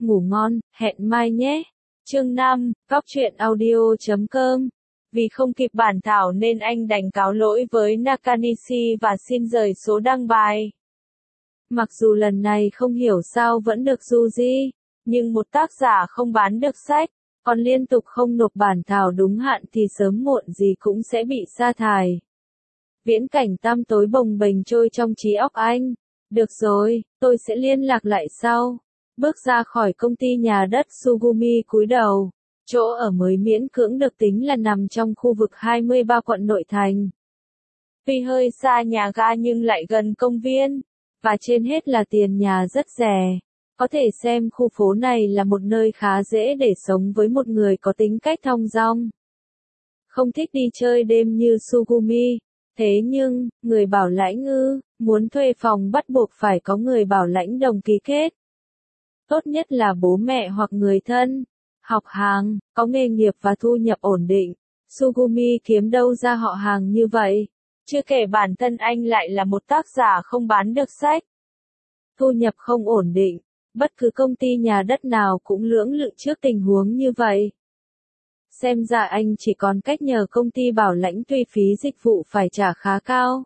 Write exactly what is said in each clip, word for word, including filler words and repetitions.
ngủ ngon, hẹn mai nhé. Chương năm, Cóc truyện audio chấm com. Vì không kịp bản thảo nên anh đành cáo lỗi với Nakanishi và xin rời số đăng bài. Mặc dù lần này không hiểu sao vẫn được Yuji, nhưng một tác giả không bán được sách, còn liên tục không nộp bản thảo đúng hạn thì sớm muộn gì cũng sẽ bị sa thải. Viễn cảnh tăm tối bồng bềnh trôi trong trí óc anh. Được rồi, tôi sẽ liên lạc lại sau. Bước ra khỏi công ty nhà đất Sugumi cúi đầu. Chỗ ở mới miễn cưỡng được tính là nằm trong khu vực hai mươi ba quận nội thành. Tuy hơi xa nhà ga nhưng lại gần công viên, và trên hết là tiền nhà rất rẻ. Có thể xem khu phố này là một nơi khá dễ để sống với một người có tính cách thong dong. Không thích đi chơi đêm như Sugumi, thế nhưng, người bảo lãnh ư, muốn thuê phòng bắt buộc phải có người bảo lãnh đồng ký kết. Tốt nhất là bố mẹ hoặc người thân, học hàng, có nghề nghiệp và thu nhập ổn định. Sugumi kiếm đâu ra họ hàng như vậy? Chưa kể bản thân anh lại là một tác giả không bán được sách. Thu nhập không ổn định, bất cứ công ty nhà đất nào cũng lưỡng lự trước tình huống như vậy. Xem ra anh chỉ còn cách nhờ công ty bảo lãnh, tuy phí dịch vụ phải trả khá cao.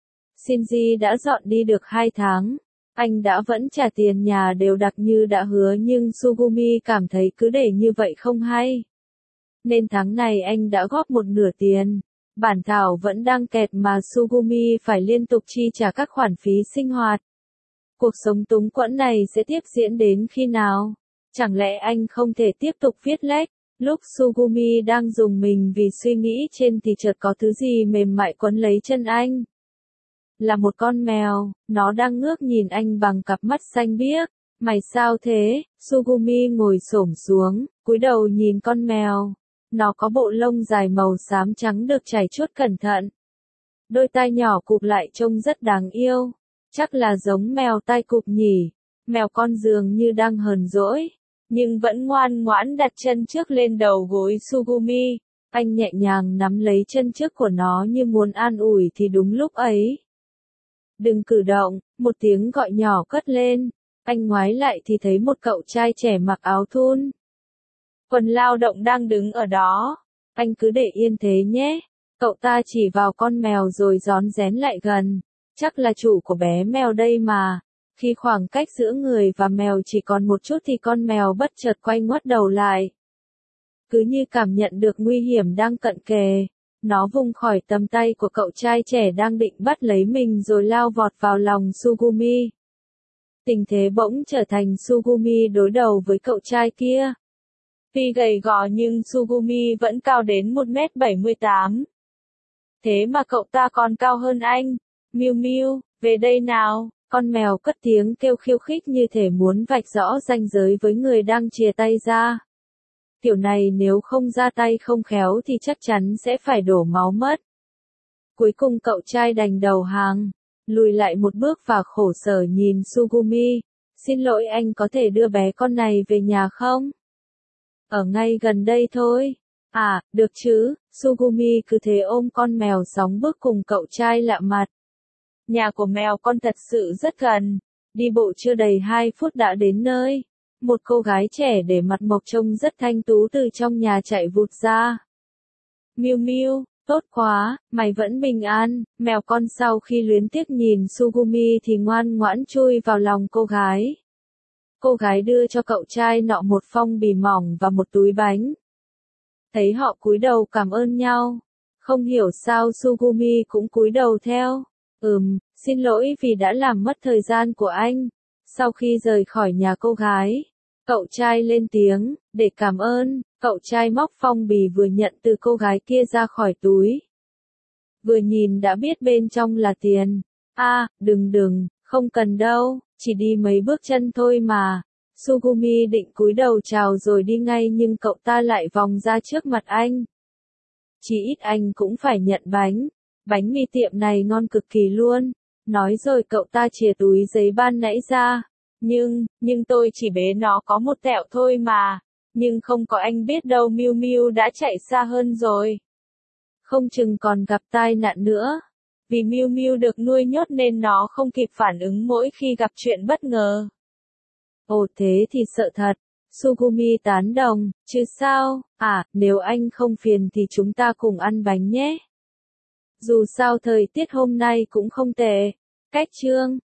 Shinji đã dọn đi được hai tháng. Anh đã vẫn trả tiền nhà đều đặn như đã hứa nhưng Sugumi cảm thấy cứ để như vậy không hay. Nên tháng này anh đã góp một nửa tiền. Bản thảo vẫn đang kẹt mà Sugumi phải liên tục chi trả các khoản phí sinh hoạt. Cuộc sống túng quẫn này sẽ tiếp diễn đến khi nào? Chẳng lẽ anh không thể tiếp tục viết lách? Lúc Sugumi đang dùng mình vì suy nghĩ trên thì chợt có thứ gì mềm mại quấn lấy chân anh. Là một con mèo, nó đang ngước nhìn anh bằng cặp mắt xanh biếc. Mày sao thế? Sugumi ngồi xổm xuống, cúi đầu nhìn con mèo. Nó có bộ lông dài màu xám trắng được chải chuốt cẩn thận. Đôi tai nhỏ cụp lại trông rất đáng yêu. Chắc là giống mèo tai cụp nhỉ. Mèo con dường như đang hờn dỗi, nhưng vẫn ngoan ngoãn đặt chân trước lên đầu gối Sugumi. Anh nhẹ nhàng nắm lấy chân trước của nó như muốn an ủi thì đúng lúc ấy. Đừng cử động, một tiếng gọi nhỏ cất lên. Anh ngoái lại thì thấy một cậu trai trẻ mặc áo thun, quần lao động đang đứng ở đó. Anh cứ để yên thế nhé. Cậu ta chỉ vào con mèo rồi rón rén lại gần. Chắc là chủ của bé mèo đây mà. Khi khoảng cách giữa người và mèo chỉ còn một chút thì con mèo bất chợt quay ngoắt đầu lại. Cứ như cảm nhận được nguy hiểm đang cận kề. Nó vùng khỏi tầm tay của cậu trai trẻ đang định bắt lấy mình rồi lao vọt vào lòng Sugumi. Tình thế bỗng trở thành Sugumi đối đầu với cậu trai kia. Tuy gầy gò nhưng Sugumi vẫn cao đến một mét bảy mươi tám. Thế mà cậu ta còn cao hơn anh. Miu Miu, về đây nào. Con mèo cất tiếng kêu khiêu khích như thể muốn vạch rõ ranh giới với người đang chìa tay ra. Kiểu này nếu không ra tay không khéo thì chắc chắn sẽ phải đổ máu mất. Cuối cùng cậu trai đành đầu hàng, lùi lại một bước và khổ sở nhìn Sugumi. Xin lỗi, anh có thể đưa bé con này về nhà không? Ở ngay gần đây thôi. À, được chứ. Sugumi cứ thế ôm con mèo sóng bước cùng cậu trai lạ mặt. Nhà của mèo con thật sự rất gần. Đi bộ chưa đầy hai phút đã đến nơi. Một cô gái trẻ để mặt mộc trông rất thanh tú từ trong nhà chạy vụt ra. Miu Miu, tốt quá, mày vẫn bình an. Mèo con sau khi luyến tiếc nhìn Sugumi thì ngoan ngoãn chui vào lòng cô gái. Cô gái đưa cho cậu trai nọ một phong bì mỏng và một túi bánh. Thấy họ cúi đầu cảm ơn nhau. Không hiểu sao Sugumi cũng cúi đầu theo. Ừm, xin lỗi vì đã làm mất thời gian của anh. Sau khi rời khỏi nhà cô gái, cậu trai lên tiếng, để cảm ơn. Cậu trai móc phong bì vừa nhận từ cô gái kia ra khỏi túi. Vừa nhìn đã biết bên trong là tiền. À, đừng đừng, không cần đâu, chỉ đi mấy bước chân thôi mà. Sugumi định cúi đầu chào rồi đi ngay nhưng cậu ta lại vòng ra trước mặt anh. Chỉ ít anh cũng phải nhận bánh. Bánh mì tiệm này ngon cực kỳ luôn. Nói rồi cậu ta chìa túi giấy ban nãy ra. Nhưng, nhưng tôi chỉ bế nó có một tẹo thôi mà. Nhưng không có anh biết đâu Miu Miu đã chạy xa hơn rồi. Không chừng còn gặp tai nạn nữa. Vì Miu Miu được nuôi nhốt nên nó không kịp phản ứng mỗi khi gặp chuyện bất ngờ. Ồ thế thì sợ thật. Sugumi tán đồng, chứ sao, à, nếu anh không phiền thì chúng ta cùng ăn bánh nhé. Dù sao thời tiết hôm nay cũng không tệ. Cách chương